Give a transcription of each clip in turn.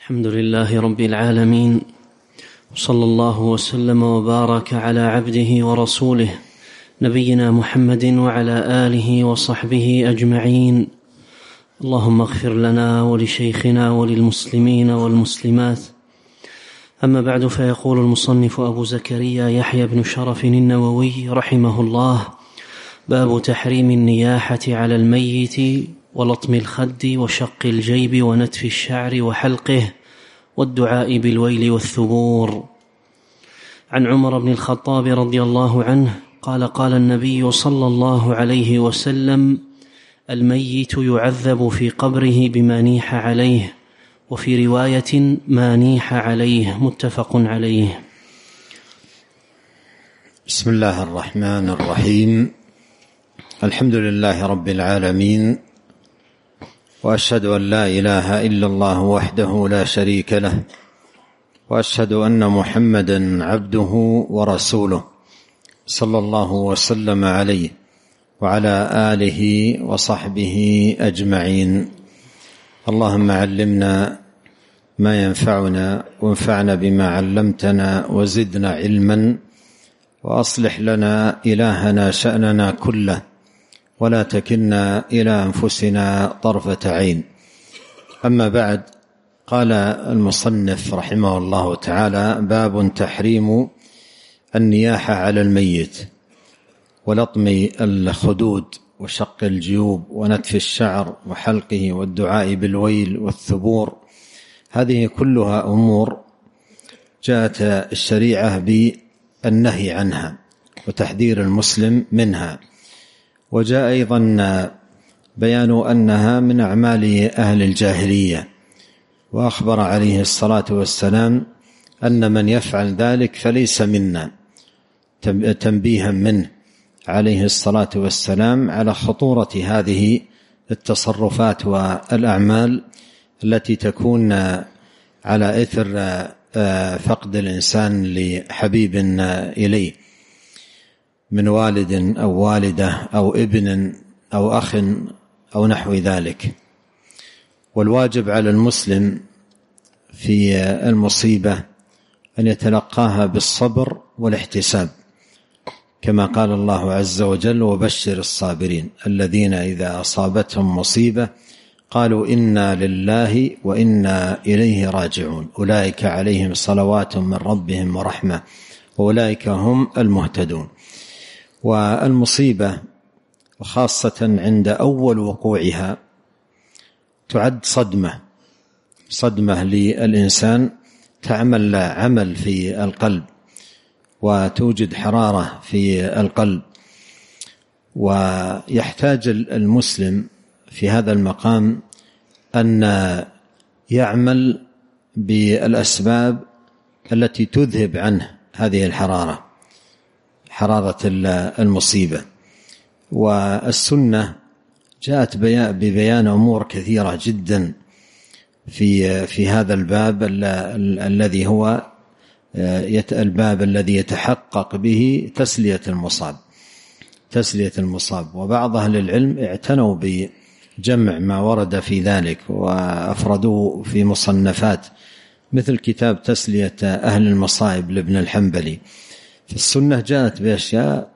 الحمد لله رب العالمين، صلى الله وسلم وبارك على عبده ورسوله نبينا محمد وعلى آله وصحبه أجمعين. اللهم اغفر لنا ولشيخنا وللمسلمين والمسلمات. أما بعد، فيقول المصنف أبو زكريا يحيى بن شرف النووي رحمه الله: باب تحريم النياحة على الميت ولطم الخد وشق الجيب ونتف الشعر وحلقه والدعاء بالويل والثبور. عن عمر بن الخطاب رضي الله عنه قال: قال النبي صلى الله عليه وسلم: الميت يعذب في قبره بما نيح عليه، وفي رواية ما نيح عليه، متفق عليه. بسم الله الرحمن الرحيم. الحمد لله رب العالمين، وأشهد أن لا إله إلا الله وحده لا شريك له، وأشهد أن محمدا عبده ورسوله، صلى الله وسلم عليه وعلى آله وصحبه أجمعين. اللهم علمنا ما ينفعنا، وانفعنا بما علمتنا، وزدنا علما، وأصلح لنا إلهنا شأننا كله، ولا تكلنا إلى أنفسنا طرفة عين. أما بعد، قال المصنف رحمه الله تعالى: باب تحريم النياحة على الميت ولطم الخدود وشق الجيوب ونتف الشعر وحلقه والدعاء بالويل والثبور. هذه كلها أمور جاءت الشريعة بالنهي عنها وتحذير المسلم منها، وجاء أيضا بيان أنها من أعمال أهل الجاهلية، وأخبر عليه الصلاة والسلام أن من يفعل ذلك فليس منا، تنبيها منه عليه الصلاة والسلام على خطورة هذه التصرفات والأعمال التي تكون على إثر فقد الإنسان لحبيب إليه من والد أو والدة أو ابن أو أخ أو نحو ذلك. والواجب على المسلم في المصيبة أن يتلقاها بالصبر والاحتساب، كما قال الله عز وجل: وبشر الصابرين الذين إذا أصابتهم مصيبة قالوا إنا لله وإنا إليه راجعون أولئك عليهم صلوات من ربهم ورحمة وأولئك هم المهتدون. والمصيبة وخاصة عند أول وقوعها تعد صدمة للإنسان، تعمل عمل في القلب وتوجد حرارة في القلب، ويحتاج المسلم في هذا المقام أن يعمل بالأسباب التي تذهب عنه هذه حرارة المصيبة. والسنة جاءت ببيان أمور كثيرة جدا في هذا الباب الذي هو الباب الذي يتحقق به تسلية المصاب. وبعض أهل العلم اعتنوا بجمع ما ورد في ذلك وأفردوه في مصنفات، مثل كتاب تسلية أهل المصائب لابن الحنبلي. فالسنة جاءت بأشياء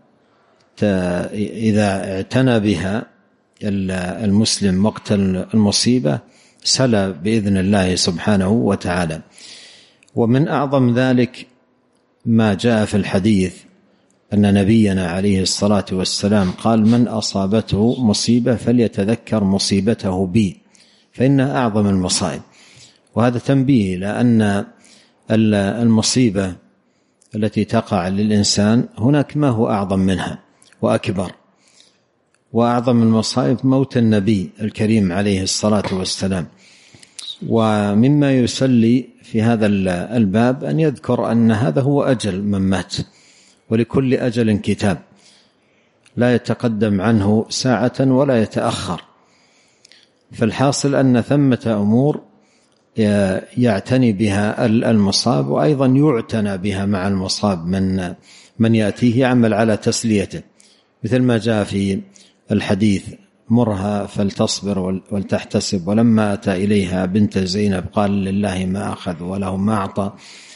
إذا اعتنى بها المسلم وقت المصيبة سلى بإذن الله سبحانه وتعالى. ومن أعظم ذلك ما جاء في الحديث أن نبينا عليه الصلاة والسلام قال: من أصابته مصيبة فليتذكر مصيبته بي فإنها أعظم المصائب. وهذا تنبيه إلى أن المصيبة التي تقع للإنسان هناك ما هو أعظم منها وأكبر. وأعظم المصائب موت النبي الكريم عليه الصلاة والسلام. ومما يسلي في هذا الباب أن يذكر أن هذا هو أجل من مات، ولكل أجل كتاب، لا يتقدم عنه ساعة ولا يتأخر. فالحاصل أن ثمة أمور يعتني بها المصاب، وأيضا يعتنى بها مع المصاب من يأتيه يعمل على تسليته، مثل ما جاء في الحديث مرها فلتصبر ولتحتسب، ولما أتى إليها بنت زينب قال لله ما أخذ وله ما أعطى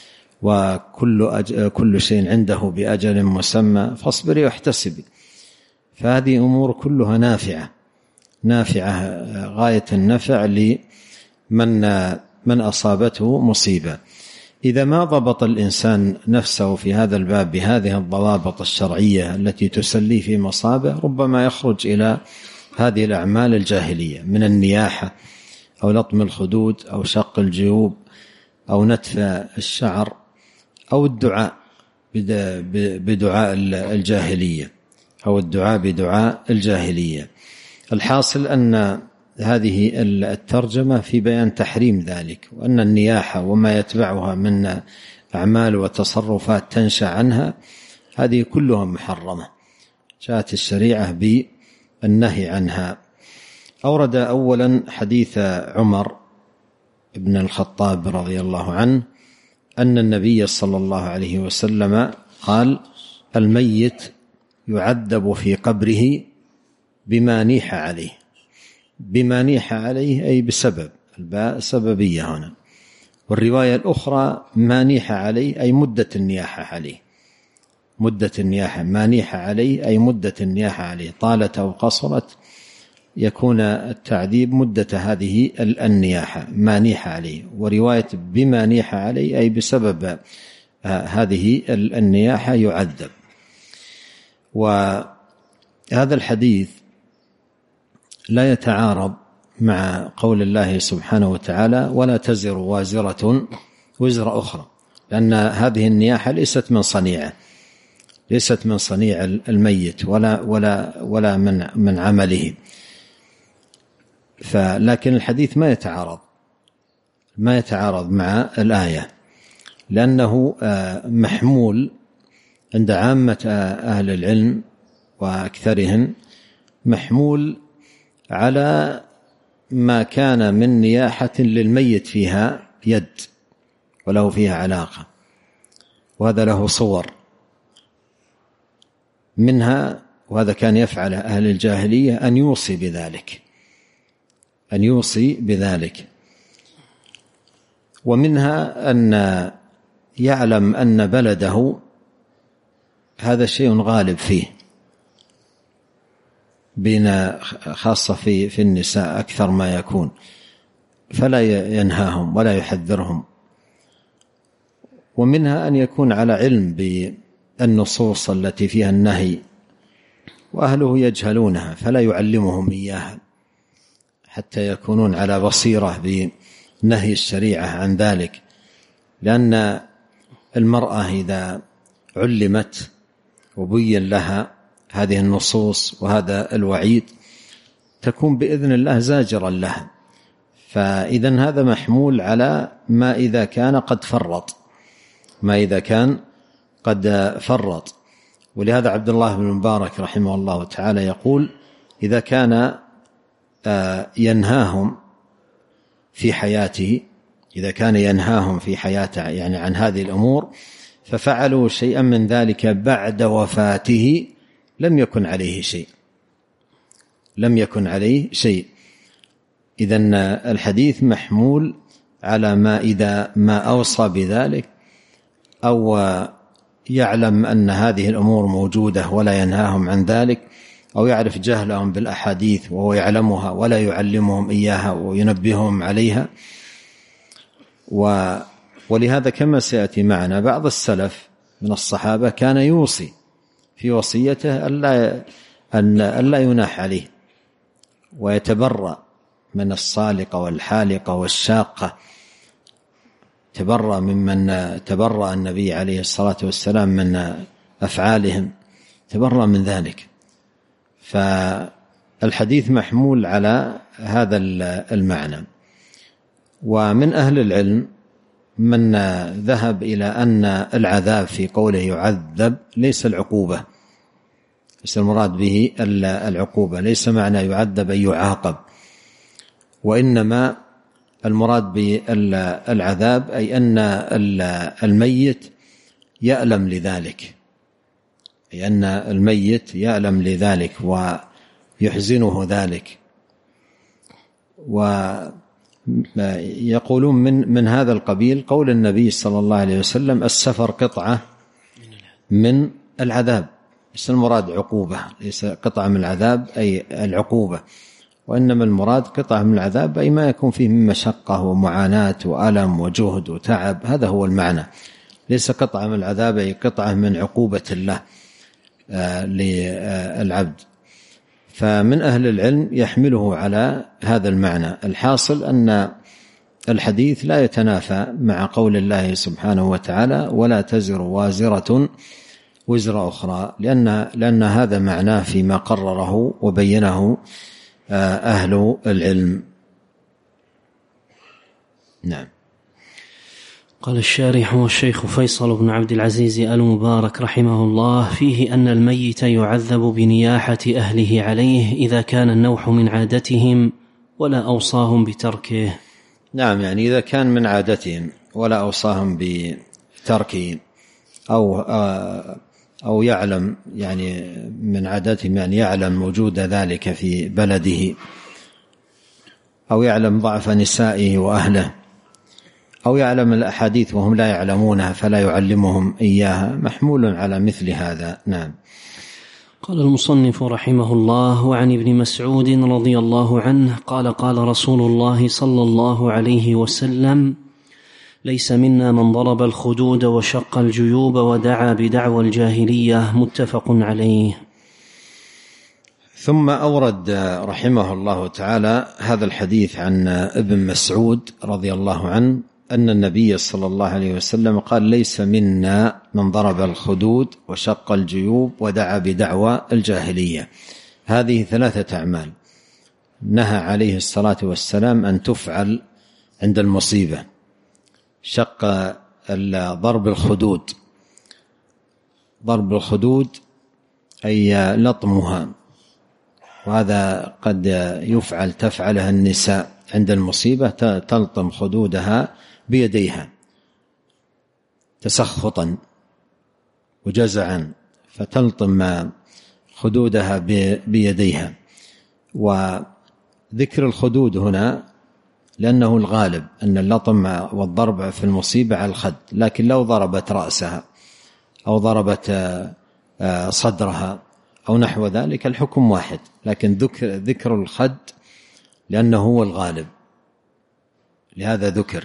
وكل شيء عنده بأجل مسمى فاصبري واحتسبي. فهذه أمور كلها نافعة غاية النفع لمن أصابته مصيبة. إذا ما ضبط الإنسان نفسه في هذا الباب بهذه الضوابط الشرعية التي تسلي في مصابه، ربما يخرج إلى هذه الأعمال الجاهلية من النياحة أو لطم الخدود أو شق الجيوب أو نتف الشعر أو الدعاء بدعاء الجاهلية أو الدعاء بدعاء الجاهلية. الحاصل أن هذه الترجمة في بيان تحريم ذلك، وأن النياحة وما يتبعها من أعمال وتصرفات تنشأ عنها هذه كلها محرمة، جاءت الشريعة بالنهي عنها. أورد أولا حديث عمر بن الخطاب رضي الله عنه أن النبي صلى الله عليه وسلم قال: الميت يعذب في قبره بما نيح عليه. بما نيح عليه أي بسبب، الباء سببية هنا. والرواية الأخرى ما نيح عليه أي مدة النياحة عليه، مدة النياحة، ما نيح عليه أي مدة النياحة عليه، طالت أو قصرت يكون التعذيب مدة هذه النياحة ما نيح عليه. ورواية بما نيح عليه أي بسبب هذه النياحة يعذب. وهذا الحديث لا يتعارض مع قول الله سبحانه وتعالى: ولا تزر وازرة وزر أخرى، لأن هذه النياحة ليست من صنيع الميت ولا من عمله. لكن الحديث ما يتعارض مع الآية، لأنه محمول عند عامة أهل العلم وأكثرهم، محمول على ما كان من نياحة للميت فيها يد وله فيها علاقة، وهذا له صور منها، وهذا كان يفعل أهل الجاهلية، أن يوصي بذلك. ومنها أن يعلم أن بلده هذا شيء غالب فيه، بين خاصة في النساء أكثر ما يكون، فلا ينهاهم ولا يحذرهم. ومنها أن يكون على علم بالنصوص التي فيها النهي وأهله يجهلونها، فلا يعلمهم إياها حتى يكونون على بصيرة بنهي الشريعة عن ذلك. لأن المرأة إذا علمت وبين لها هذه النصوص وهذا الوعيد تكون بإذن الله زاجرا لها. فإذن هذا محمول على ما إذا كان قد فرط. ولهذا عبد الله بن المبارك رحمه الله تعالى يقول: إذا كان ينهاهم في حياته، يعني عن هذه الأمور، ففعلوا شيئا من ذلك بعد وفاته لم يكن عليه شيء. إذن الحديث محمول على ما إذا ما أوصى بذلك أو يعلم أن هذه الأمور موجودة ولا ينهاهم عن ذلك، أو يعرف جهلهم بالأحاديث وهو يعلمها ولا يعلمهم إياها وينبههم عليها. ولهذا كما سيأتي معنا بعض السلف من الصحابة كان يوصي في وصيته ألا يناح عليه، ويتبرأ من الصالقة والحالقة والشاقة، تبرأ ممن تبرأ النبي عليه الصلاة والسلام من أفعالهم، تبرأ من ذلك. فالحديث محمول على هذا المعنى. ومن أهل العلم من ذهب إلى أن العذاب في قوله يعذب ليس العقوبة، ليس المراد به العقوبة، ليس معنى يعذب أن يعاقب، وإنما المراد بالعذاب أي أن الميت يألم لذلك، يحزنه ذلك. ويقولون من هذا القبيل قول النبي صلى الله عليه وسلم: السفر قطعة من العذاب. ليس المراد عقوبة، ليس قطعة من العذاب أي العقوبة، وإنما المراد قطعة من العذاب أي ما يكون فيه من مشقة ومعاناة وألم وجهد وتعب، هذا هو المعنى. ليس قطعة من العذاب أي قطعة من عقوبة الله للعبد. فمن أهل العلم يحمله على هذا المعنى. الحاصل أن الحديث لا يتنافى مع قول الله سبحانه وتعالى: ولا تزر وازرة وزر أخرى، لأن هذا معناه فيما قرره وبينه أهل العلم. نعم. قال الشارح والشيخ فيصل بن عبد العزيز آل مبارك رحمه الله: فيه أن الميت يعذب بنياحة أهله عليه إذا كان النوح من عادتهم ولا أوصاهم بتركه. نعم، يعني إذا كان من عادتهم ولا أوصاهم بتركه، أو يعلم، يعني من عادتهم يعني يعلم وجود ذلك في بلده، أو يعلم ضعف نسائه وأهله، أو يعلم الأحاديث وهم لا يعلمونها فلا يعلمهم إياها، محمول على مثل هذا. نعم. قال المصنف رحمه الله: وعن ابن مسعود رضي الله عنه قال: قال رسول الله صلى الله عليه وسلم: ليس منا من ضرب الخدود وشق الجيوب ودعا بدعوى الجاهلية. متفق عليه. ثم أورد رحمه الله تعالى هذا الحديث عن ابن مسعود رضي الله عنه أن النبي صلى الله عليه وسلم قال: ليس منا من ضرب الخدود وشق الجيوب ودعا بدعوى الجاهلية. هذه 3 أعمال نهى عليه الصلاة والسلام أن تفعل عند المصيبة: شق ضرب الخدود، ضرب الخدود أي لطمها، وهذا قد تفعلها النساء عند المصيبة، تلطم خدودها بيديها تسخطا وجزعا، فتلطم خدودها بيديها. وذكر الخدود هنا لأنه الغالب أن اللطم والضرب في المصيبة على الخد، لكن لو ضربت رأسها أو ضربت صدرها أو نحو ذلك الحكم واحد، لكن ذكر الخد لأنه هو الغالب، لهذا ذكر.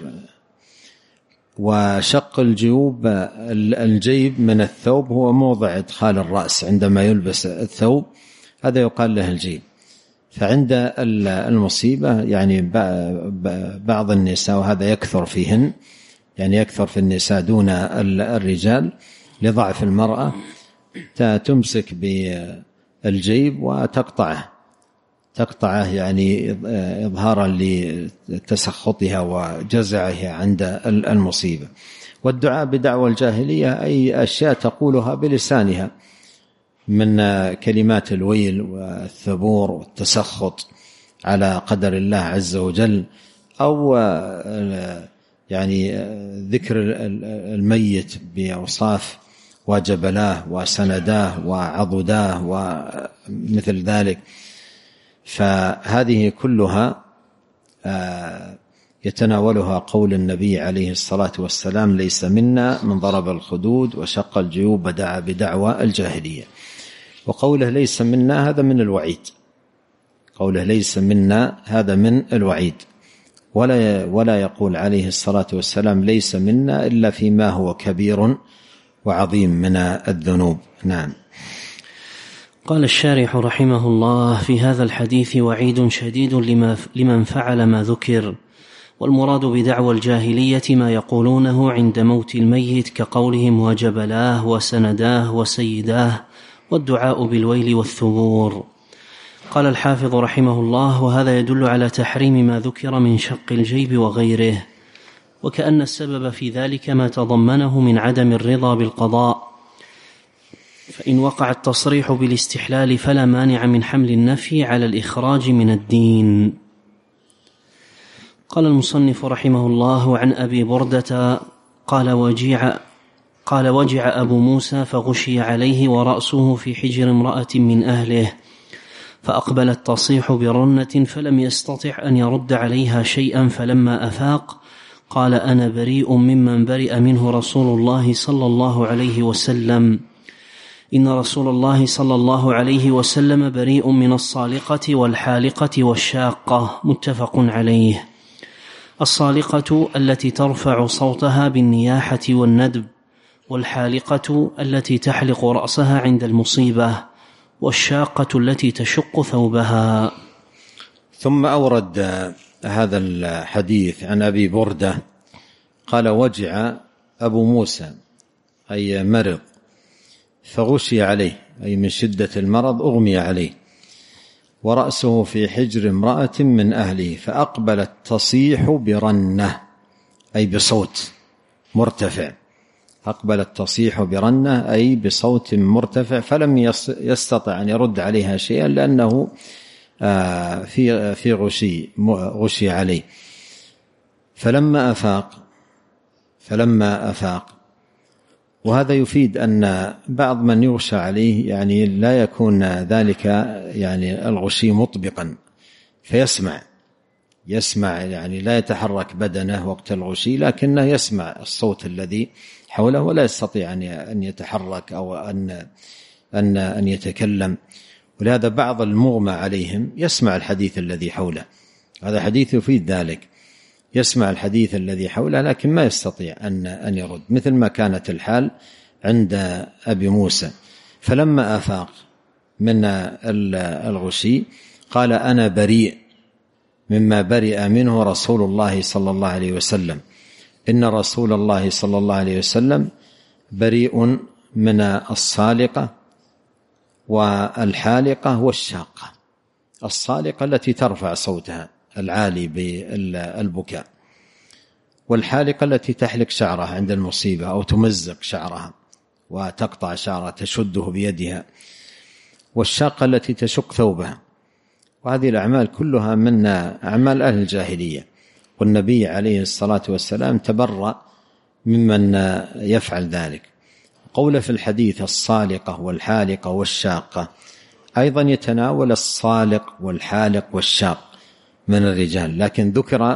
وشق الجيوب، الجيب من الثوب هو موضع إدخال الرأس عندما يلبس الثوب، هذا يقال له الجيب. فعند المصيبة يعني بعض النساء، وهذا يكثر فيهن، يعني يكثر في النساء دون الرجال لضعف المرأة، تمسك بالجيب وتقطعه يعني إظهارا لتسخطها وجزعها عند المصيبة. والدعاء بدعوى الجاهلية أي أشياء تقولها بلسانها من كلمات الويل والثبور والتسخط على قدر الله عز وجل، أو يعني ذكر الميت بأوصاف وجبلاه وسنداه وعضداه ومثل ذلك. فهذه كلها يتناولها قول النبي عليه الصلاة والسلام: ليس منا من ضرب الخدود وشق الجيوب ودعا بدعوى الجاهلية. وقوله ليس منا هذا من الوعيد، قوله ليس منا هذا من الوعيد، ولا يقول عليه الصلاة والسلام ليس منا إلا فيما هو كبير وعظيم من الذنوب. نعم. قال الشارح رحمه الله: في هذا الحديث وعيد شديد لمن فعل ما ذكر، والمراد بدعوى الجاهلية ما يقولونه عند موت الميت كقولهم وجبلاه وسنداه وسيداه، والدعاء بالويل والثبور. قال الحافظ رحمه الله: وهذا يدل على تحريم ما ذكر من شق الجيب وغيره، وكأن السبب في ذلك ما تضمنه من عدم الرضا بالقضاء، فإن وقع التصريح بالاستحلال فلا مانع من حمل النفي على الإخراج من الدين. قال المصنف رحمه الله: عن أبي بردة قال: وجع أبو موسى فغشي عليه ورأسه في حجر امرأة من أهله، فأقبلت تصيح برنة فلم يستطع أن يرد عليها شيئا، فلما أفاق قال: أنا بريء ممن برئ منه رسول الله صلى الله عليه وسلم. إن رسول الله صلى الله عليه وسلم بريء من الصالقة والحالقة والشاقة. متفق عليه. الصالقة التي ترفع صوتها بالنياحة والندب، والحالقة التي تحلق رأسها عند المصيبة، والشاقة التي تشق ثوبها. ثم أورد هذا الحديث عن أبي بردة قال: وجع أبو موسى، أي مرض، فغشي عليه، أي من شدة المرض أغمي عليه، ورأسه في حجر امرأة من أهله، فأقبلت تصيح برنة، أي بصوت مرتفع. أقبلت تصيح برنة أي بصوت مرتفع، فلم يستطع أن يرد عليها شيئا لأنه في غشي عليه. فلما أفاق، وهذا يفيد أن بعض من يغشى عليه يعني لا يكون ذلك يعني الغشي مطبقا، فيسمع يعني لا يتحرك بدنه وقت الغشي، لكنه يسمع الصوت الذي حوله ولا يستطيع أن يتحرك أو أن يتكلم. ولهذا بعض المغمى عليهم يسمع الحديث الذي حوله، هذا حديث يفيد ذلك، يسمع الحديث الذي حوله لكن ما يستطيع أن يرد، مثل ما كانت الحال عند أبي موسى. فلما أفاق من الغشي قال: أنا بريء مما برئ منه رسول الله صلى الله عليه وسلم. إن رسول الله صلى الله عليه وسلم بريء من الصالقة والحالقة والشاقة. الصالقة التي ترفع صوتها العالي بالبكاء، والحالقة التي تحلق شعرها عند المصيبة أو تمزق شعرها وتقطع شعرها تشده بيدها، والشاقة التي تشق ثوبها. وهذه الأعمال كلها من أعمال أهل الجاهلية، والنبي عليه الصلاة والسلام تبرأ ممن يفعل ذلك. قوله في الحديث الصالقة والحالقة والشاقة أيضا يتناول الصالق والحالق والشاق من الرجال، لكن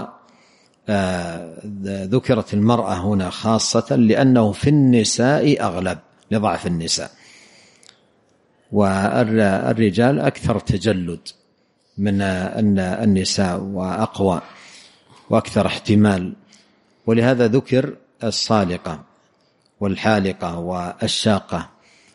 ذكرت المرأة هنا خاصة لأنه في النساء أغلب لضعف النساء، والرجال أكثر تجلد من النساء وأقوى وأكثر احتمال، ولهذا ذكر الصالقة والحالقة والشاقة.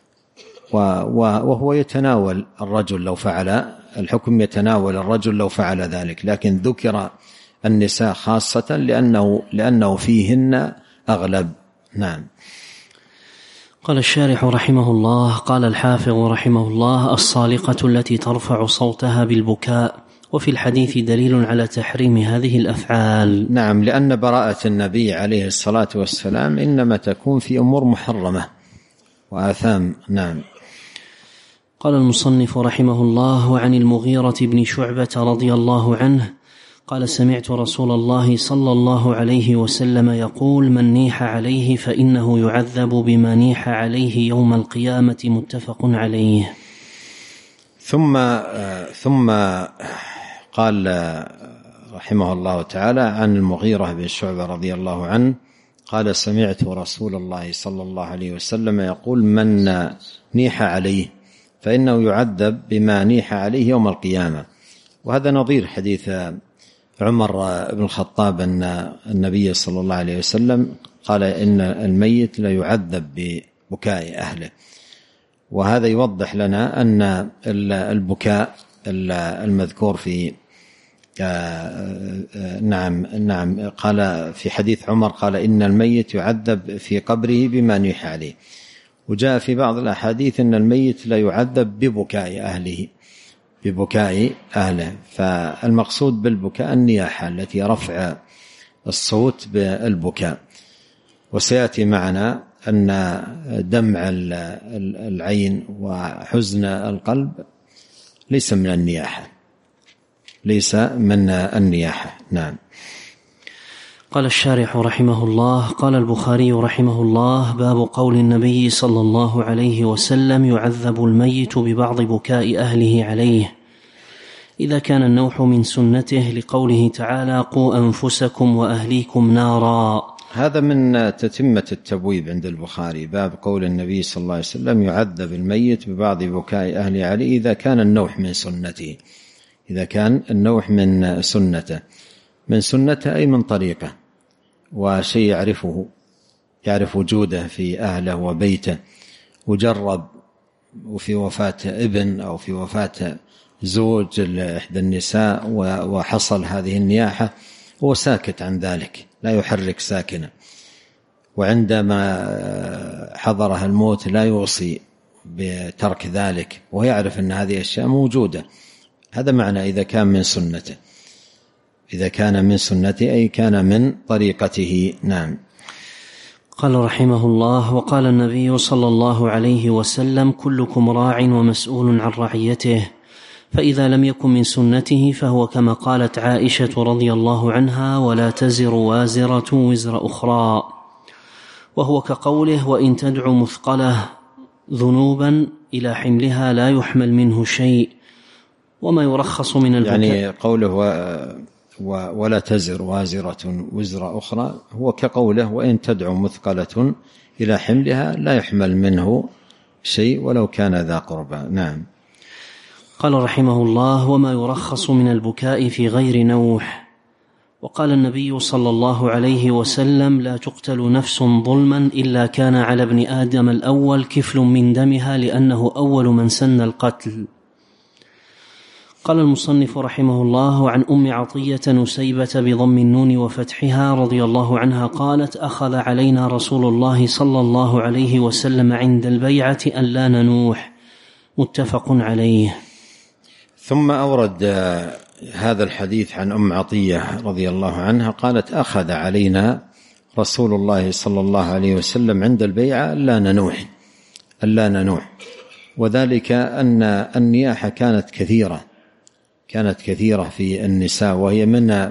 وهو يتناول الرجل لو فعل، الحكم يتناول الرجل لو فعل ذلك، لكن ذكر النساء خاصة لأنه فيهن أغلب. نعم. قال الشارح رحمه الله: قال الحافظ رحمه الله: الصالقة التي ترفع صوتها بالبكاء. وفي الحديث دليل على تحريم هذه الأفعال. نعم، لأن براءة النبي عليه الصلاة والسلام إنما تكون في أمور محرمة وآثام. نعم. قال المصنف رحمه الله: وعن المغيرة بن شعبة رضي الله عنه قال: سمعت رسول الله صلى الله عليه وسلم يقول: من نيح عليه فإنه يعذب بما نيح عليه يوم القيامة. متفق عليه. ثم قال رحمه الله تعالى عن المغيرة بن شعبة رضي الله عنه قال: سمعت رسول الله صلى الله عليه وسلم يقول: من نيح عليه فإنه يعذب بما نيح عليه يوم القيامة. وهذا نظير حديث عمر بن الخطاب أن النبي صلى الله عليه وسلم قال: إن الميت لا يعذب ببكاء أهله. وهذا يوضح لنا أن البكاء المذكور في نعم قال في حديث عمر قال: إن الميت يعذب في قبره بما نيح عليه. وجاء في بعض الأحاديث أن الميت لا يعذب ببكاء أهله. فالمقصود بالبكاء النياحة التي رفع الصوت بالبكاء. وسيأتي معنا أن دمع العين وحزن القلب ليس من النياحة. نعم. قال الشارح رحمه الله: قال البخاري رحمه الله: باب قول النبي صلى الله عليه وسلم: يعذب الميت ببعض بكاء أهله عليه. إذا كان النوح من سنته لقوله تعالى قوا أنفسكم وأهليكم نارا. هذا من تتمة التبويب عند البخاري، باب قول النبي صلى الله عليه وسلم يعذب الميت ببعض بكاء أهله عليه إذا كان النوح من سنته. إذا كان النوح من سنته، من سنته أي من طريقه، وشيء يعرف وجوده في أهله وبيته، وجرب وفي وفاة ابن أو في وفاة زوج لإحدى النساء وحصل هذه النياحة، هو ساكت عن ذلك لا يحرك ساكنا، وعندما حضرها الموت لا يوصي بترك ذلك ويعرف أن هذه الأشياء موجودة. هذا معنى إذا كان من سنته، إذا كان من سنته أي كان من طريقته. نعم. قال رحمه الله: وقال النبي صلى الله عليه وسلم كلكم راع ومسؤول عن رعيته، فإذا لم يكن من سنته فهو كما قالت عائشة رضي الله عنها ولا تزر وازرة وزر أخرى، وهو كقوله وإن تدع مثقلة ذنوبا إلى حملها لا يحمل منه شيء. وما يرخص من البكاء، يعني قوله ولا تزر وازرة وزر أخرى هو كقوله وإن تدع مثقلة إلى حملها لا يحمل منه شيء ولو كان ذا قربى. نعم. قال رحمه الله: وما يرخص من البكاء في غير نوح. وقال النبي صلى الله عليه وسلم لا تقتل نفس ظلما إلا كان على ابن آدم الأول كفل من دمها لأنه أول من سن القتل. قال المصنف رحمه الله: عن أم عطية نسيبة بضم النون وفتحها رضي الله عنها قالت: أخذ علينا رسول الله صلى الله عليه وسلم عند البيعة أن لا ننوح. متفق عليه. ثم أورد هذا الحديث عن أم عطية رضي الله عنها قالت: أخذ علينا رسول الله صلى الله عليه وسلم عند البيعة ألا ننوح، وذلك أن النياحة كانت كثيرة في النساء، وهي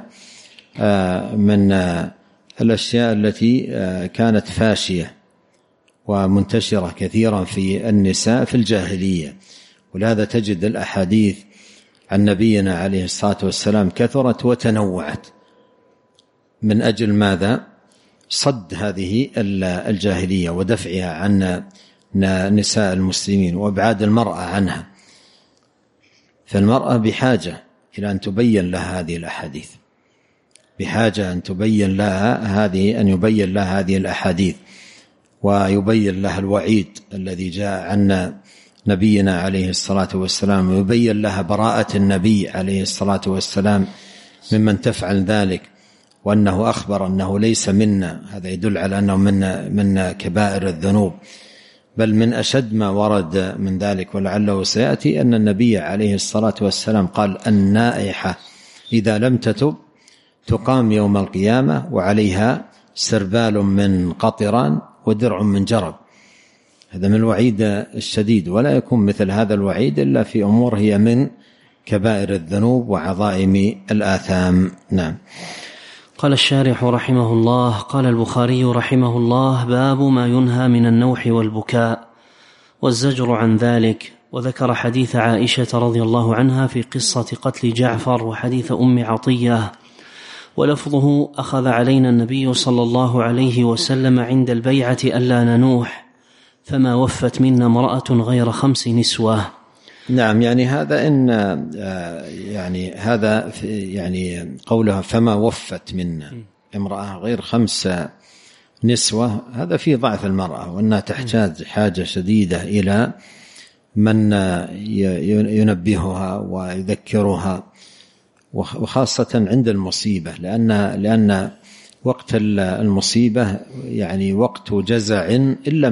من الأشياء التي كانت فاشية ومنتشرة كثيرا في النساء في الجاهلية. ولهذا تجد الأحاديث عن نبينا عليه الصلاة والسلام كثرت وتنوعت من أجل ماذا؟ صد هذه الجاهلية ودفعها عن نساء المسلمين وابعاد المرأة عنها. فالمرأة بحاجة إلى أن تبين لها هذه الأحاديث، بحاجة أن يبين لها هذه الأحاديث، ويبين لها الوعيد الذي جاء عن نبينا عليه الصلاة والسلام، ويبين لها براءة النبي عليه الصلاة والسلام ممن تفعل ذلك، وأنه أخبر أنه ليس منا. هذا يدل على أنه من كبائر الذنوب، بل من أشد ما ورد من ذلك. ولعله سيأتي أن النبي عليه الصلاة والسلام قال: النائحة إذا لم تتب تقام يوم القيامة وعليها سربال من قطران ودرع من جرب. هذا من الوعيد الشديد، ولا يكون مثل هذا الوعيد إلا في أمور هي من كبائر الذنوب وعظائم الآثام. نعم. قال الشارح رحمه الله: قال البخاري رحمه الله: باب ما ينهى من النوح والبكاء والزجر عن ذلك. وذكر حديث عائشة رضي الله عنها في قصة قتل جعفر وحديث أم عطية، ولفظه: أخذ علينا النبي صلى الله عليه وسلم عند البيعة ألا ننوح، فما وفت منا امرأة غير 5 نسوة. نعم. يعني هذا يعني قولها فما وفت منا امرأة غير 5 نسوة، هذا فيه ضعف المرأة، وأنها تحتاج حاجة شديدة إلى من ينبهها ويذكرها، وخاصة عند المصيبة، لأن وقت المصيبة يعني وقت جزع إلا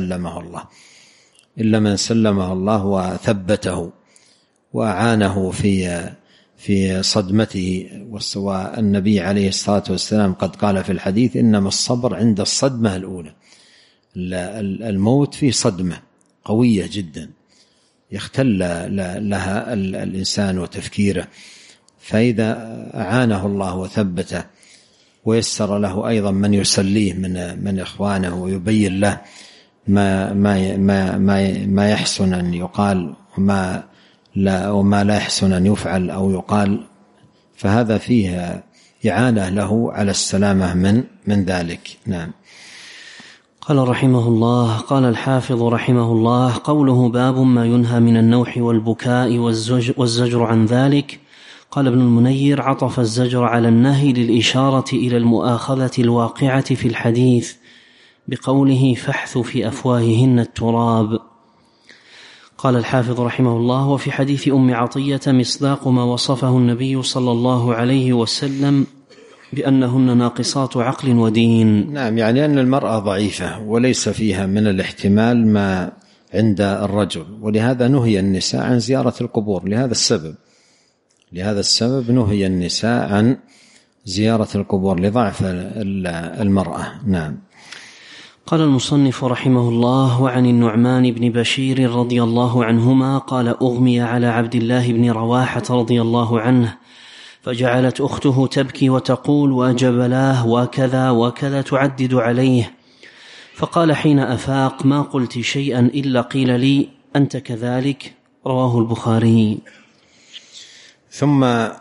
من سلمه الله وثبته وأعانه في صدمته. والنبي عليه الصلاة والسلام قد قال في الحديث: إنما الصبر عند الصدمة الأولى. الموت في صدمة قوية جدا يختل لها الإنسان وتفكيره، فإذا أعانه الله وثبته ويسر له أيضا من يسليه من إخوانه ويبين له ما يحسن أن يقال وما وما لا يحسن أن يفعل أو يقال، فهذا فيه إعانة له على السلامة من ذلك. نعم. قال رحمه الله: قال الحافظ رحمه الله: قوله باب ما ينهى من النوح والبكاء والزجر عن ذلك. قال ابن المنير: عطف الزجر على النهي للإشارة إلى المؤاخذة الواقعة في الحديث بقوله: فاحث في أفواههن التراب. قال الحافظ رحمه الله: وفي حديث أم عطية مصداق ما وصفه النبي صلى الله عليه وسلم بأنهن ناقصات عقل ودين. نعم، يعني أن المرأة ضعيفة وليس فيها من الاحتمال ما عند الرجل، ولهذا نهي النساء عن زيارة القبور. لهذا السبب نهي النساء عن زيارة القبور لضعف المرأة. نعم. قال المصنف رحمه الله: وعن النعمان بن بشير رضي الله عنهما قال: أغمي على عبد الله بن رواحة رضي الله عنه، فجعلت أخته تبكي وتقول: وجبلاه وكذا وكذا، تعدد عليه، فقال حين أفاق: ما قلت شيئا إلا قيل لي أنت كذلك. رواه البخاري. ثم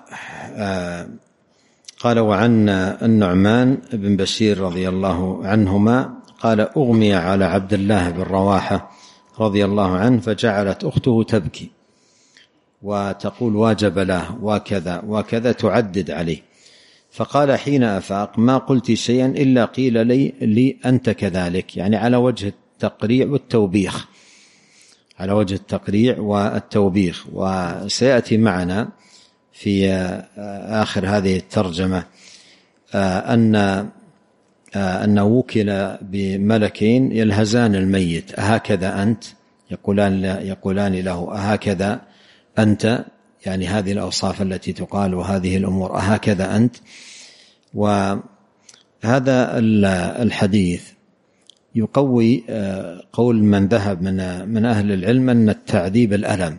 قال: وعن النعمان بن بشير رضي الله عنهما قال: أغمي على عبد الله بن رواحة رضي الله عنه، فجعلت أخته تبكي وتقول: واجب له وكذا وكذا، تعدد عليه، فقال حين أفاق: ما قلت شيئا إلا قيل لي أنت كذلك، يعني على وجه التقريع والتوبيخ، على وجه التقريع والتوبيخ. وسيأتي معنا في آخر هذه الترجمة أن وكل بملكين يلهزان الميت: أهكذا أنت؟ يقولان له: أهكذا أنت؟ يعني هذه الأوصاف التي تقال وهذه الأمور، أهكذا أنت؟ وهذا الحديث يقوي قول من ذهب من أهل العلم أن التعذيب الألم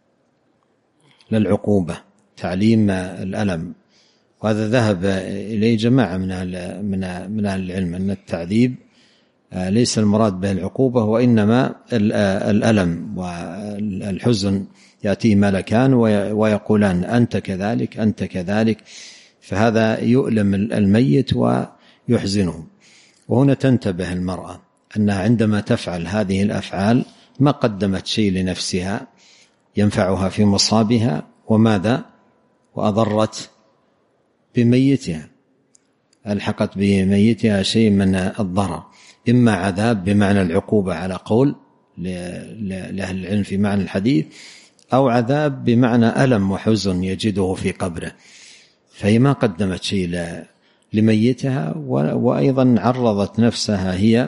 للعقوبة، تعليم الألم، وهذا ذهب إليه جماعة من أهل العلم، أن التعذيب ليس المراد به العقوبة وإنما الألم والحزن. يأتي ملكان ويقولان: أنت كذلك أنت كذلك، فهذا يؤلم الميت ويحزنه. وهنا تنتبه المرأة أنها عندما تفعل هذه الأفعال ما قدمت شيء لنفسها ينفعها في مصابها، وماذا؟ وأضرت بميتها، ألحقت بميتها شيء من الضرر، إما عذاب بمعنى العقوبة على قول لأهل العلم في معنى الحديث، أو عذاب بمعنى ألم وحزن يجده في قبره، فهي ما قدمت شيء لميتها، وأيضا عرضت نفسها، هي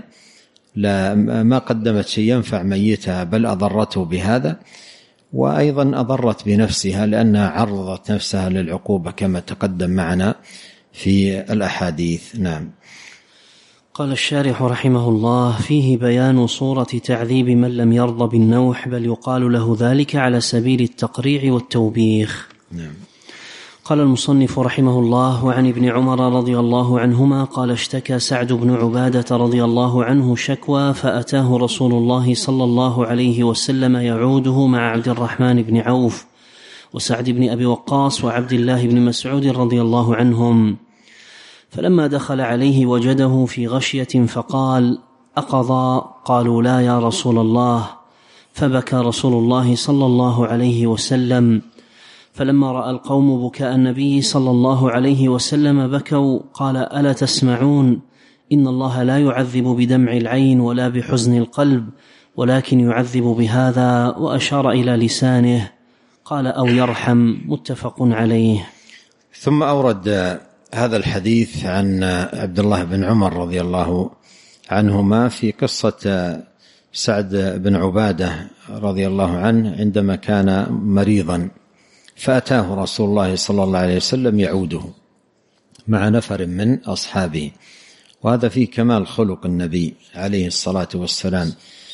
ما قدمت شيء ينفع ميتها بل أضرته بهذا، وأيضا أضرت بنفسها لأنها عرضت نفسها للعقوبة كما تقدم معنا في الأحاديث. نعم. قال الشارح رحمه الله: فيه بيان صورة تعذيب من لم يرضى بالنوح، بل يقال له ذلك على سبيل التقريع والتوبيخ. نعم. قال المصنف رحمه الله: وعن ابن عمر رضي الله عنهما قال: اشتكى سعد بن عبادة رضي الله عنه شكوى، فأتاه رسول الله صلى الله عليه وسلم يعوده مع عبد الرحمن بن عوف وسعد بن أبي وقاص وعبد الله بن مسعود رضي الله عنهم، فلما دخل عليه وجده في غشية فقال: أقضى؟ قالوا: لا يا رسول الله. فبكى رسول الله صلى الله عليه وسلم، فلما رأى القوم بكاء النبي صلى الله عليه وسلم بكوا. قال: ألا تسمعون؟ إن الله لا يعذب بدمع العين ولا بحزن القلب، ولكن يعذب بهذا، وأشار إلى لسانه. قال: أو يرحم. متفق عليه. ثم أورد هذا الحديث عن عبد الله بن عمر رضي الله عنهما في قصة سعد بن عبادة رضي الله عنه عندما كان مريضا، فأتاه رسول الله صلى الله عليه وسلم يعوده مع نفر من أصحابه، وهذا فيه كمال خلق النبي عليه الصلاة والسلام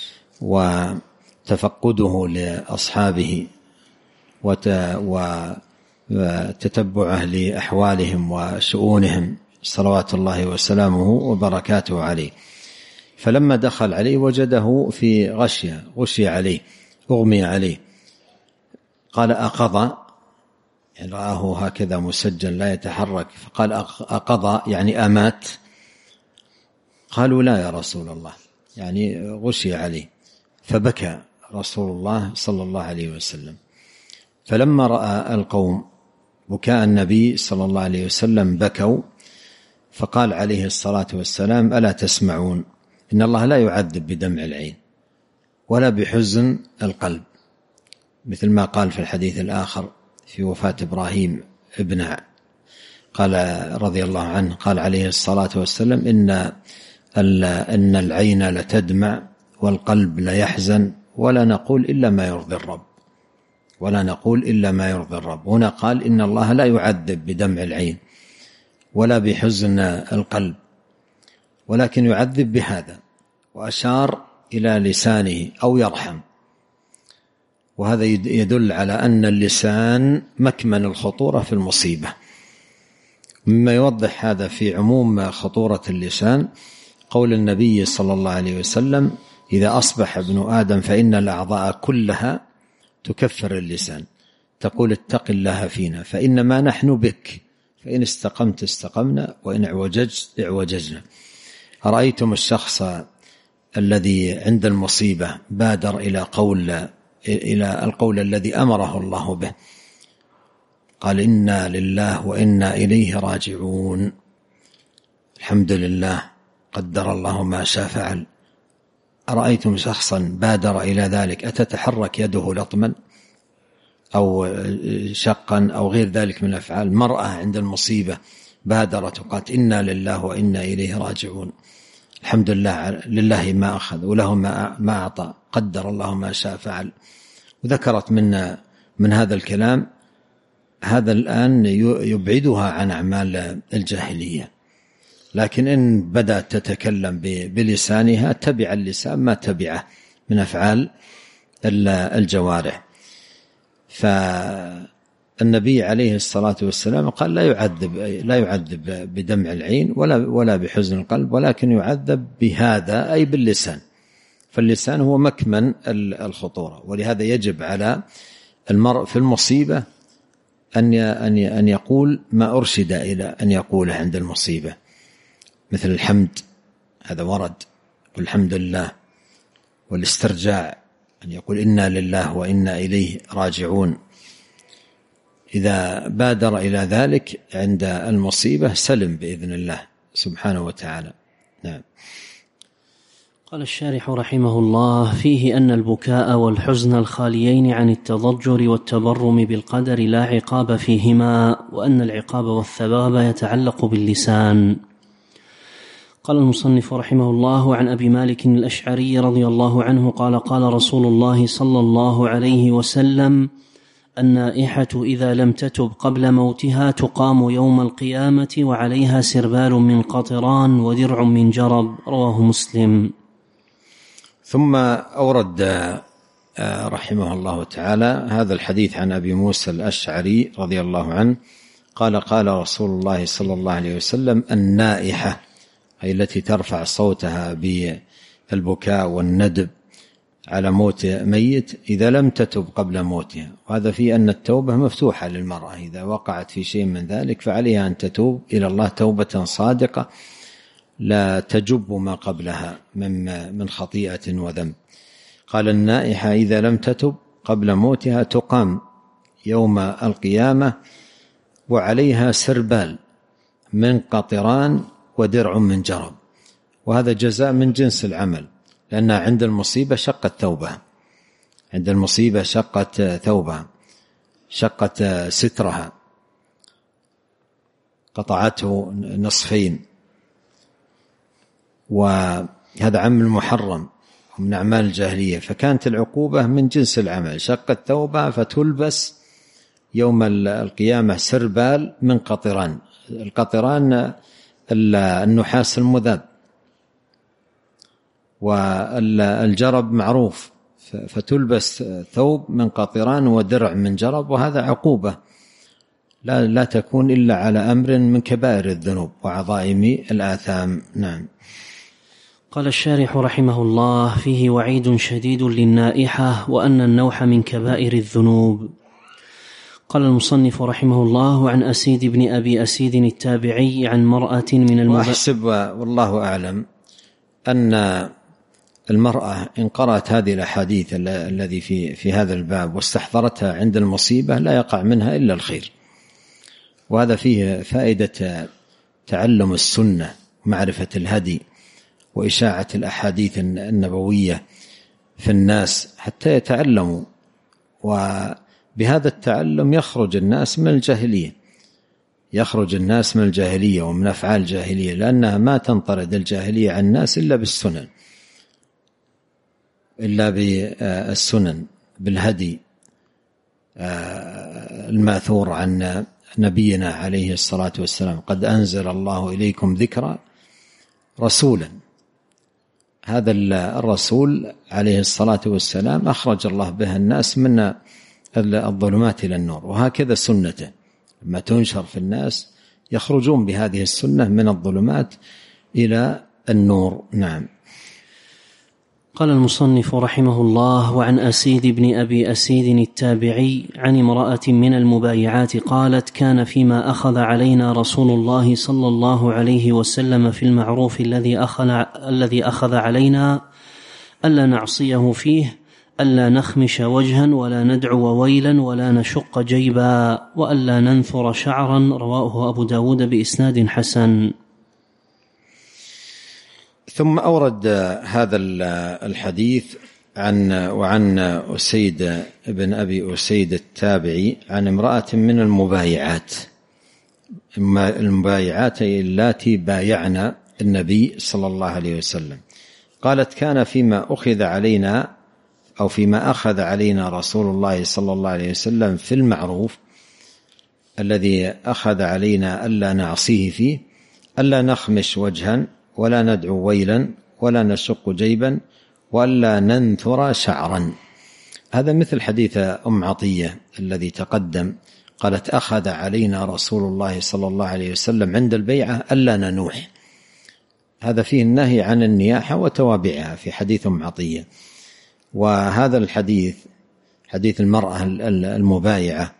وتفقده لأصحابه وتتبعه لأحوالهم وشؤونهم صلوات الله وسلامه وبركاته عليه. فلما دخل عليه وجده في غشي عليه، أغمي عليه، قال أقضى، يعني رآه هكذا مسجل لا يتحرك، فقال أقضى يعني أمات؟ قالوا لا يا رسول الله، يعني غشي عليه. فبكى رسول الله صلى الله عليه وسلم. فلما رأى القوم بكاء النبي صلى الله عليه وسلم بكوا، فقال عليه الصلاة والسلام: ألا تسمعون؟ إن الله لا يعذب بدمع العين ولا بحزن القلب، مثل ما قال في الحديث الآخر في وفاة إبراهيم ابنه، قال رضي الله عنه، قال عليه الصلاة والسلام: إن العين لتدمع والقلب ليحزن ولا نقول إلا ما يرضي الرب، ولا نقول إلا ما يرضي الرب. هنا قال إن الله لا يعذب بدمع العين ولا بحزن القلب، ولكن يعذب بهذا، وأشار إلى لسانه أو يرحم. وهذا يدل على أن اللسان مكمن الخطورة في المصيبة. مما يوضح هذا في عموم خطورة اللسان قول النبي صلى الله عليه وسلم: إذا أصبح ابن آدم فإن الأعضاء كلها تكفر اللسان، تقول: اتق الله فينا فإنما نحن بك، فإن استقمت استقمنا وإن اعوججت اعوججنا. أرأيتم الشخص الذي عند المصيبة بادر إلى القول الذي أمره الله به، قال: إنا لله وإنا إليه راجعون، الحمد لله قدر الله ما شاء فعل. أرأيتم شخصا بادر إلى ذلك أتتحرك يده لطما أو شقا أو غير ذلك من الأفعال؟ مرأة عند المصيبة بادرت وقالت: إنا لله وإنا إليه راجعون، الحمد لله ما أخذ وله ما أعطى، قدر الله ما شاء فعل، وذكرت من هذا الكلام. هذا الآن يبعدها عن أعمال الجاهلية. لكن إن بدأت تتكلم بلسانها تبع اللسان ما تبعه من أفعال الجوارح. فالنبي عليه الصلاة والسلام قال: لا يعذب بدمع العين ولا بحزن القلب، ولكن يعذب بهذا أي باللسان. فاللسان هو مكمن الخطورة، ولهذا يجب على المرء في المصيبة أن يقول ما أرشد إلى أن يقوله عند المصيبة، مثل الحمد، هذا ورد، والحمد لله، والاسترجاع أن يقول: إنا لله وإنا إليه راجعون. إذا بادر إلى ذلك عند المصيبة سلم بإذن الله سبحانه وتعالى. نعم. قال الشارح رحمه الله: فيه أن البكاء والحزن الخاليين عن التضجر والتبرم بالقدر لا عقاب فيهما، وأن العقاب والثواب يتعلق باللسان. قال المصنف رحمه الله: عن أبي مالك الأشعري رضي الله عنه قال: قال رسول الله صلى الله عليه وسلم: النائحة إذا لم تتب قبل موتها تقام يوم القيامة وعليها سربال من قطران ودرع من جرب. رواه مسلم. ثم أورد رحمه الله تعالى هذا الحديث عن أبي موسى الأشعري رضي الله عنه قال: قال رسول الله صلى الله عليه وسلم: النائحة أي التي ترفع صوتها بالبكاء والندب على موت ميت إذا لم تتب قبل موتها. وهذا في أن التوبة مفتوحة للمرأة، إذا وقعت في شيء من ذلك فعليها أن تتوب إلى الله توبة صادقة لا تجب ما قبلها من خطيئة وذنب. قال: النائحة إذا لم تتب قبل موتها تقام يوم القيامة وعليها سربال من قطران ودرع من جرب. وهذا جزاء من جنس العمل، لأنها عند المصيبة شقت ثوبها، عند المصيبة شقت ثوبها، شقت سترها، قطعته نصفين. وهذا عمل محرم من أعمال الجاهلية، فكانت العقوبة من جنس العمل، شقت ثوبها فتلبس يوم القيامة سربال من قطران. القطران النحاس المذاب، والجرب معروف، فتلبس ثوب من قطران ودرع من جرب. وهذا عقوبة لا تكون إلا على أمر من كبائر الذنوب وعظائم الآثام. نعم. قال الشارح رحمه الله: فيه وعيد شديد للنائحة، وأن النوح من كبائر الذنوب. قال المصنف رحمه الله: عن أسيد بن أبي أسيد التابعي عن مرأة من وأحسب والله أعلم أن المرأة إن قرأت هذه الأحاديث الذي في هذا الباب واستحضرتها عند المصيبة لا يقع منها إلا الخير، وهذا فيه فائدة تعلم السنة، معرفة الهدي، وإشاعة الأحاديث النبوية في الناس حتى يتعلموا، وبهذا التعلم يخرج الناس من الجاهلية ومن أفعال الجاهلية، لأنها ما تنطرد الجاهلية عن الناس إلا بالسنن بالهدي الماثور عن نبينا عليه الصلاة والسلام: قد أنزل الله إليكم ذكرا رسولا. هذا الرسول عليه الصلاة والسلام أخرج الله به الناس من الظلمات إلى النور، وهكذا سنته لما تنشر في الناس يخرجون بهذه السنة من الظلمات إلى النور. نعم. قال المصنف رحمه الله: وعن أسيد بن أبي أسيد التابعي عن امرأة من المبايعات قالت: كان فيما أخذ علينا رسول الله صلى الله عليه وسلم في المعروف الذي أخذ علينا ألا نعصيه فيه، ألا نخمش وجها ولا ندعو ويلا ولا نشق جيبا وألا ننثر شعرا. رواه أبو داود بإسناد حسن. ثم أورد هذا الحديث وعن أسيد بن أبي أسيد التابعي عن امرأة من المبايعات اللاتي بايعنا النبي صلى الله عليه وسلم. قالت: كان فيما أخذ علينا أو فيما أخذ علينا رسول الله صلى الله عليه وسلم في المعروف الذي أخذ علينا ألا نعصيه فيه، ألا نخمش وجها ولا ندعو ويلا ولا نشق جيبا ولا ننثر شعرا. هذا مثل حديث أم عطية الذي تقدم، قالت: أخذ علينا رسول الله صلى الله عليه وسلم عند البيعة ألا ننوح. هذا فيه النهي عن النياحة وتوابعها في حديث أم عطية. وهذا الحديث حديث المرأة المبايعة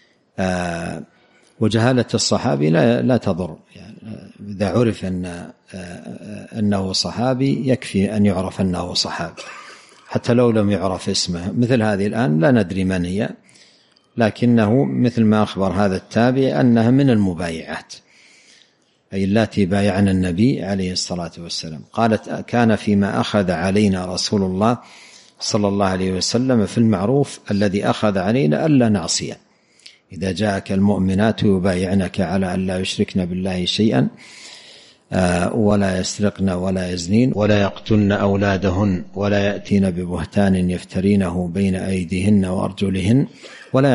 وجهالة الصحابي لا تضر، يعني إذا عرف أنه صحابي يكفي أن يعرف أنه صحابي حتى لو لم يعرف اسمه. مثل هذه الآن لا ندري من هي، لكنه مثل ما أخبر هذا التابع أنها من المبايعات، أي التي بايعنا النبي عليه الصلاة والسلام. قالت: كان فيما أخذ علينا رسول الله صلى الله عليه وسلم في المعروف الذي أخذ علينا ألا نعصيه. إذا جاءك المؤمنات يبايعنك على أن لا يشركن بالله شيئا ولا يسرقن ولا يزنين ولا يقتلن أولادهن ولا يأتين ببهتان يفترينه بين أيديهن وأرجلهن ولا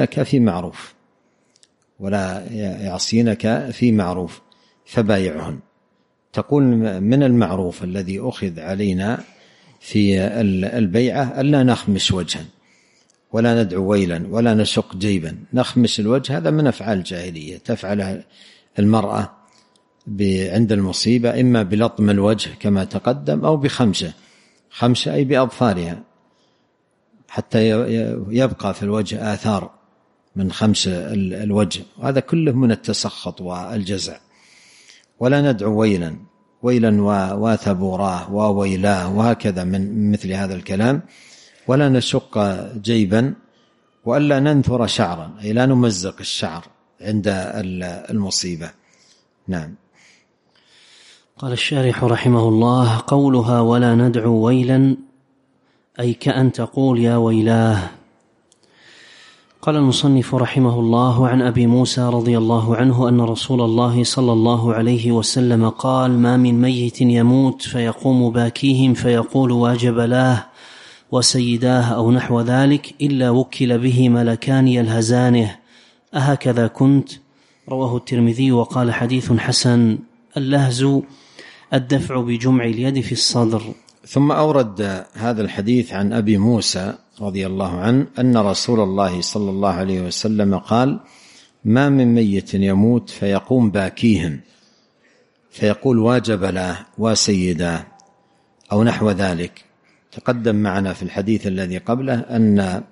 يعصينك في معروف فبايعهن. تقول من المعروف الذي أخذ علينا في البيعة ألا نخمش وجها ولا ندعو ويلا ولا نشق جيبا. نخمش الوجه هذا من أفعال الجاهلية تفعل المرأة عند المصيبة، إما بلطم الوجه كما تقدم أو بخمشة أي بأظفارها حتى يبقى في الوجه آثار من خمش الوجه، وهذا كله من التسخط والجزع. ولا ندعو ويلا وثبوراه وويلاه وهكذا من مثل هذا الكلام. ولا نشق جيبا وألا ننثر شعرا، أي لا نمزق الشعر عند المصيبة. نعم. قال الشارح رحمه الله: قولها ولا ندعو ويلا أي كأن تقول يا ويلاه. قال المصنف رحمه الله: عن أبي موسى رضي الله عنه أن رسول الله صلى الله عليه وسلم قال: ما من ميت يموت فيقوم باكيهم فيقول واجب له وسيداه أو نحو ذلك إلا وكل به ملكان يلهزانه أهكذا كنت. رواه الترمذي وقال حديث حسن. اللهز الدفع بجمع اليد في الصدر. ثم أورد هذا الحديث عن أبي موسى رضي الله عنه أن رسول الله صلى الله عليه وسلم قال: ما من ميت يموت فيقوم باكيهم فيقول واجب له وسيداه أو نحو ذلك. تقدم معنا في الحديث الذي قبله أن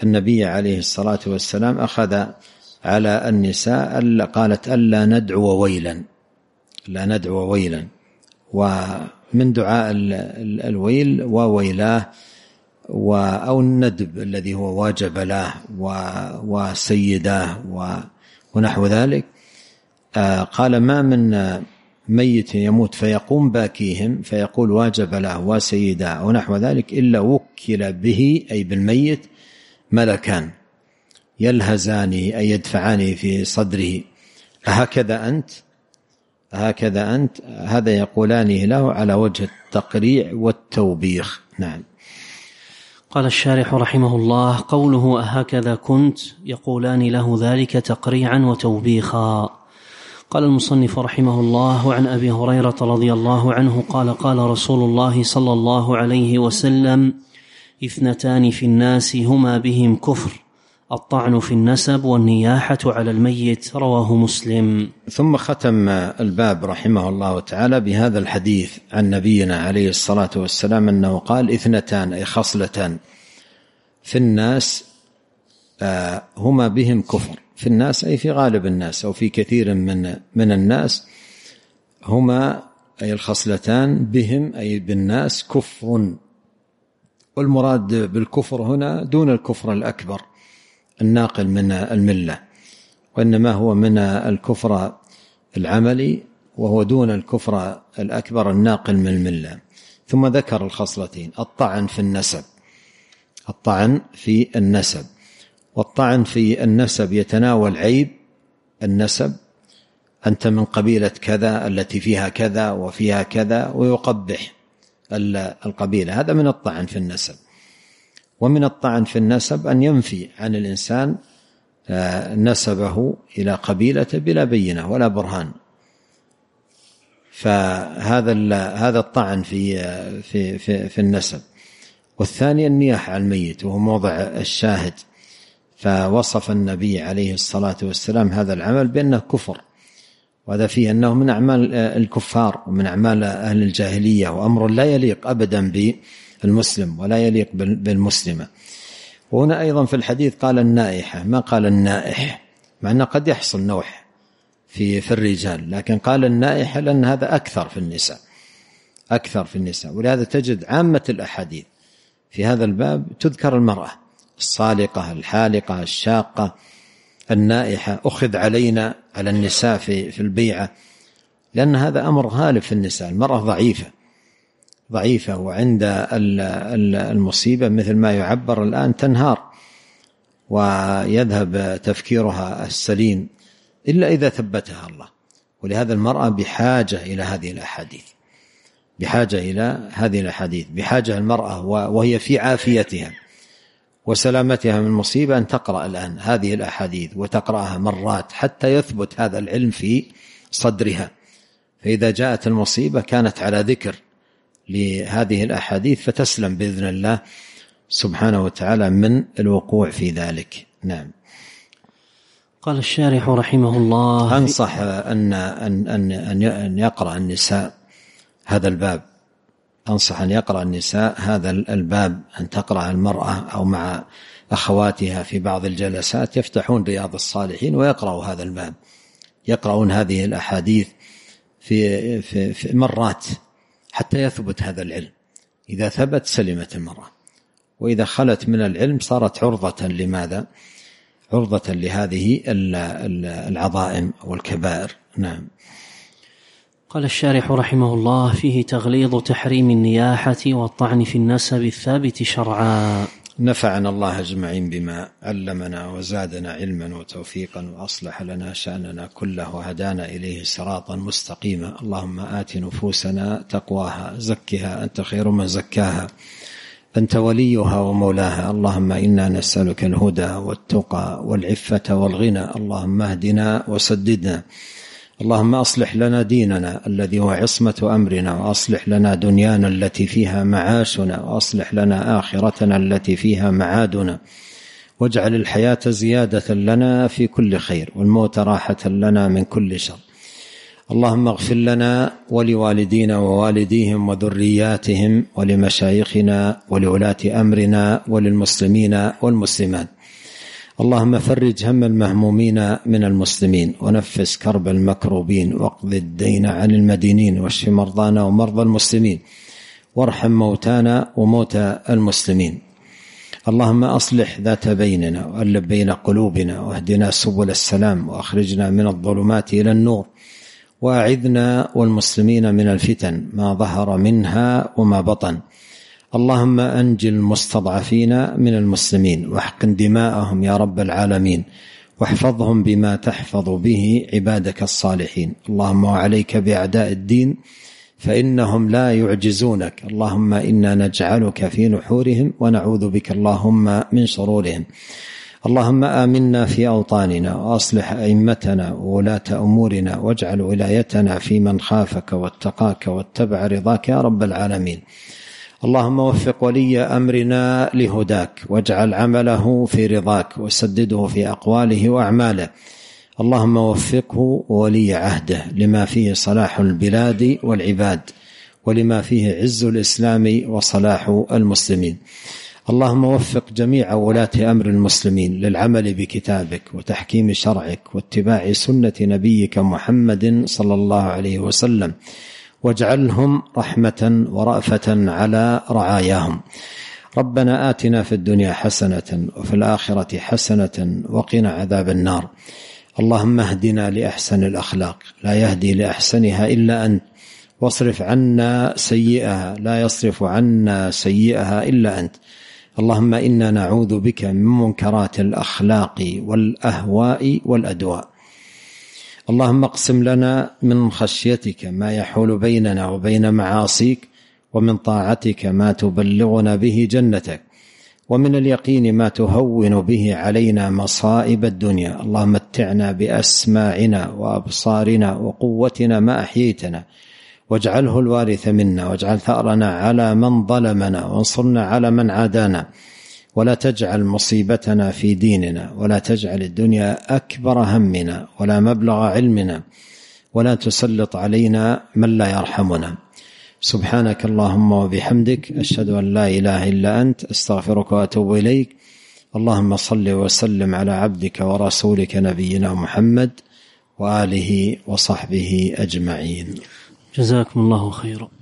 النبي عليه الصلاة والسلام أخذ على النساء قالت ألا ندعو ويلا، لا ندعو ويلا، ومن دعاء الويل وويلاه أو الندب الذي هو واجب له وسيداه ونحو ذلك. قال ما من ميت يموت فيقوم باكيهم فيقول واجب له وسيداه ونحو ذلك إلا وكل به أي بالميت ملكان يلهزانه أي يدفعانه في صدره أهكذا أنت، هذا يقولانه له على وجه التقريع والتوبيخ. نعم. قال الشارح رحمه الله: قوله أهكذا كنت يقولان له ذلك تقريعا وتوبيخا. قال المصنف رحمه الله: عن أبي هريرة رضي الله عنه قال: قال رسول الله صلى الله عليه وسلم: 2 في الناس هما بهم كفر: الطعن في النسب والنياحة على الميت. رواه مسلم. ثم ختم الباب رحمه الله تعالى بهذا الحديث عن نبينا عليه الصلاة والسلام أنه قال: 2 أي خصلتان في الناس هما بهم كفر. في الناس أي في غالب الناس أو في كثير من الناس، هما أي الخصلتان بهم أي بالناس كفر، والمراد بالكفر هنا دون الكفر الأكبر الناقل من الملة، وإنما هو من الكفر العملي وهو دون الكفر الأكبر الناقل من الملة. ثم ذكر الخصلتين: الطعن في النسب، والطعن في النسب يتناول عيب النسب، أنت من قبيلة كذا التي فيها كذا وفيها كذا، ويقبح القبيلة، هذا من الطعن في النسب. ومن الطعن في النسب أن ينفي عن الإنسان نسبه إلى قبيلته بلا بينة ولا برهان، فهذا الطعن في النسب. والثاني النياحة على الميت، وهو موضع الشاهد، فوصف النبي عليه الصلاة والسلام هذا العمل بأنه كفر، وهذا فيه أنه من أعمال الكفار ومن أعمال أهل الجاهلية، وأمر لا يليق أبدا بالمسلم ولا يليق بالمسلمة. وهنا أيضا في الحديث قال النائحة، ما قال النائح، مع أنه قد يحصل نوح في الرجال، لكن قال النائحة لأن هذا أكثر في النساء. ولهذا تجد عامة الأحاديث في هذا الباب تذكر المرأة الصالقة الحالقة الشاقة النائحة. أخذ علينا على النساء في البيعة، لأن هذا أمر غالب في النساء. المرأة ضعيفة وعند المصيبة مثل ما يعبر الآن تنهار ويذهب تفكيرها السليم إلا إذا ثبتها الله. ولهذا المرأة بحاجة إلى هذه الأحاديث، بحاجة المرأة وهي في عافيتها وسلامتها من المصيبة أن تقرأ الآن هذه الأحاديث وتقرأها مرات حتى يثبت هذا العلم في صدرها، فإذا جاءت المصيبة كانت على ذكر لهذه الأحاديث فتسلم بإذن الله سبحانه وتعالى من الوقوع في ذلك. نعم. قال الشارح رحمه الله: أنصح أن يقرأ النساء هذا الباب، أنصح أن يقرأ النساء هذا الباب، أن تقرأ المرأة أو مع أخواتها في بعض الجلسات يفتحون رياض الصالحين ويقرأوا هذا الباب، يقرؤون هذه الأحاديث في مرات حتى يثبت هذا العلم. إذا ثبت سلمت المرأة، وإذا خلت من العلم صارت عرضة لماذا؟ عرضة لهذه العظائم والكبائر. نعم. قال الشارح رحمه الله: فيه تغليظ تحريم النياحة والطعن في النسب الثابت شرعا. نفعنا الله أجمعين بما علمنا وزادنا علما وتوفيقا وأصلح لنا شأننا كله وهدانا إليه صراطا مستقيما. اللهم آت نفوسنا تقواها، زكها أنت خير من زكاها، أنت وليها ومولاها. اللهم إنا نسألك الهدى والتقى والعفة والغنى. اللهم اهدنا وسددنا. اللهم أصلح لنا ديننا الذي هو عصمة أمرنا، وأصلح لنا دنيانا التي فيها معاشنا، وأصلح لنا آخرتنا التي فيها معادنا، واجعل الحياة زيادة لنا في كل خير، والموت راحة لنا من كل شر. اللهم اغفر لنا ولوالدينا ووالديهم وذرياتهم ولمشايخنا ولولاة أمرنا وللمسلمين والمسلمات. اللهم فرج هم المهمومين من المسلمين ونفس كرب المكروبين واقض الدين عن المدينين واشف مرضانا ومرضى المسلمين وارحم موتانا وموتى المسلمين. اللهم أصلح ذات بيننا وألف بين قلوبنا واهدنا سبل السلام وأخرجنا من الظلمات إلى النور وأعذنا والمسلمين من الفتن ما ظهر منها وما بطن. اللهم أنجِ المستضعفين من المسلمين واحقن دماءهم يا رب العالمين واحفظهم بما تحفظ به عبادك الصالحين. اللهم وعليك بأعداء الدين فإنهم لا يعجزونك. اللهم إنا نجعلك في نحورهم ونعوذ بك اللهم من شرورهم. اللهم آمنا في أوطاننا وأصلح أئمتنا وولاة أمورنا واجعل ولايتنا في من خافك واتقاك واتبع رضاك يا رب العالمين. اللهم وفق ولي أمرنا لهداك واجعل عمله في رضاك وسدده في أقواله وأعماله. اللهم وفقه ولي عهده لما فيه صلاح البلاد والعباد ولما فيه عز الإسلام وصلاح المسلمين. اللهم وفق جميع ولاة أمر المسلمين للعمل بكتابك وتحكيم شرعك واتباع سنة نبيك محمد صلى الله عليه وسلم واجعلهم رحمة ورأفة على رعاياهم. ربنا آتنا في الدنيا حسنة وفي الآخرة حسنة وقنا عذاب النار. اللهم اهدنا لأحسن الأخلاق لا يهدي لأحسنها إلا أنت واصرف عنا سيئها لا يصرف عنا سيئها إلا أنت. اللهم إنا نعوذ بك من منكرات الأخلاق والأهواء والأدواء. اللهم اقسم لنا من خشيتك ما يحول بيننا وبين معاصيك ومن طاعتك ما تبلغنا به جنتك ومن اليقين ما تهون به علينا مصائب الدنيا. اللهم متعنا بأسماعنا وأبصارنا وقوتنا ما أحييتنا واجعله الوارث منا واجعل ثأرنا على من ظلمنا وانصرنا على من عادانا ولا تجعل مصيبتنا في ديننا ولا تجعل الدنيا أكبر همنا ولا مبلغ علمنا ولا تسلط علينا من لا يرحمنا. سبحانك اللهم وبحمدك أشهد أن لا إله إلا أنت أستغفرك وأتوب إليك. اللهم صل وسلم على عبدك ورسولك نبينا محمد وآله وصحبه أجمعين. جزاكم الله خيرا.